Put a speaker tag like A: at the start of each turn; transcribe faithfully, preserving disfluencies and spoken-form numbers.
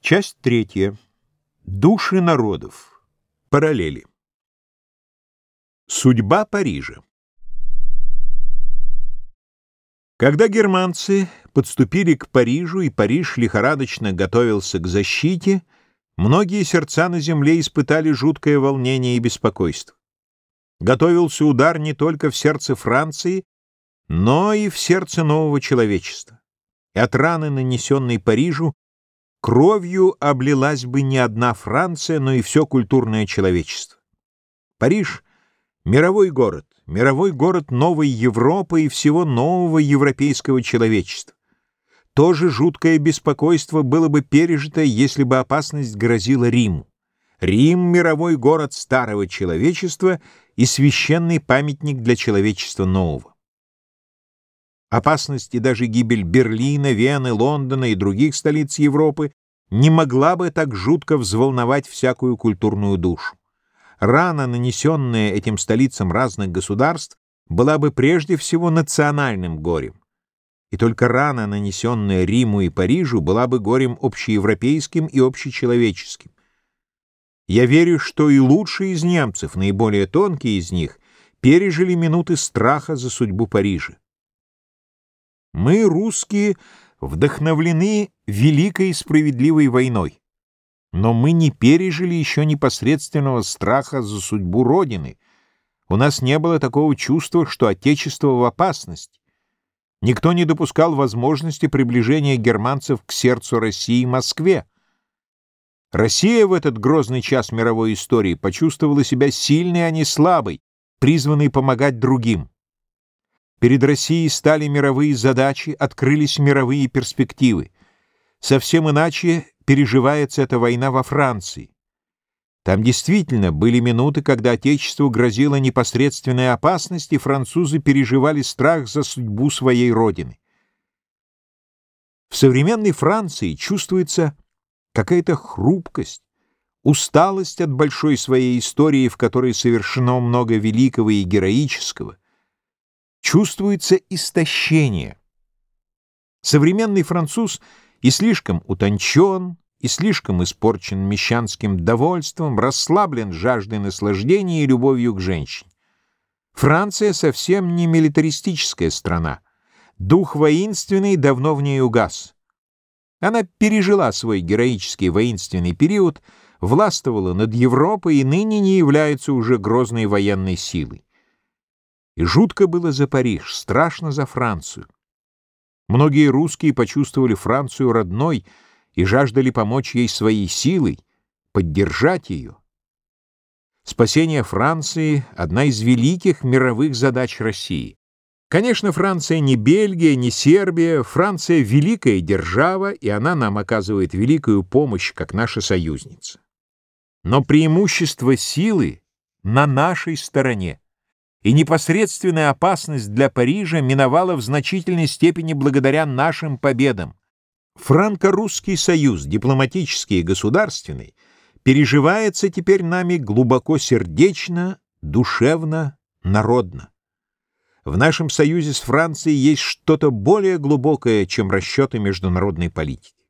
A: Часть третья. Души народов. Параллели. Судьба Парижа. Когда германцы подступили к Парижу, и Париж лихорадочно готовился к защите, многие сердца на земле испытали жуткое волнение и беспокойство. Готовился удар не только в сердце Франции, но и в сердце нового человечества. И от раны, нанесенной Парижу, кровью облилась бы не одна Франция, но и все культурное человечество. Париж — мировой город, мировой город новой Европы и всего нового европейского человечества. То же жуткое беспокойство было бы пережито, если бы опасность грозила Риму. Рим — мировой город старого человечества и священный памятник для человечества нового. Опасность и даже гибель Берлина, Вены, Лондона и других столиц Европы не могла бы так жутко взволновать всякую культурную душу. Рана, нанесенная этим столицам разных государств, была бы прежде всего национальным горем. И только рана, нанесенная Риму и Парижу, была бы горем общеевропейским и общечеловеческим. Я верю, что и лучшие из немцев, наиболее тонкие из них, пережили минуты страха за судьбу Парижа. Мы, русские, вдохновлены великой и справедливой войной, но мы не пережили еще непосредственного страха за судьбу Родины. У нас не было такого чувства, что Отечество в опасности. Никто не допускал возможности приближения германцев к сердцу России и Москве. Россия в этот грозный час мировой истории почувствовала себя сильной, а не слабой, призванной помогать другим. Перед Россией стали мировые задачи, открылись мировые перспективы. Совсем иначе переживается эта война во Франции. Там действительно были минуты, когда Отечеству грозила непосредственная опасность, и французы переживали страх за судьбу своей родины. В современной Франции чувствуется какая-то хрупкость, усталость от большой своей истории, в которой совершено много великого и героического. Чувствуется истощение. Современный француз и слишком утончен, и слишком испорчен мещанским довольством, расслаблен жаждой наслаждения и любовью к женщине. Франция совсем не милитаристическая страна. Дух воинственный давно в ней угас. Она пережила свой героический воинственный период, властвовала над Европой и ныне не является уже грозной военной силой. И жутко было за Париж, страшно за Францию. Многие русские почувствовали Францию родной и жаждали помочь ей своей силой, поддержать ее. Спасение Франции — одна из великих мировых задач России. Конечно, Франция не Бельгия, не Сербия, Франция — великая держава, и она нам оказывает великую помощь, как наша союзница. Но преимущество силы на нашей стороне. И непосредственная опасность для Парижа миновала в значительной степени благодаря нашим победам. Франко-русский союз, дипломатический и государственный, переживается теперь нами глубоко сердечно, душевно, народно. В нашем союзе с Францией есть что-то более глубокое, чем расчеты международной политики.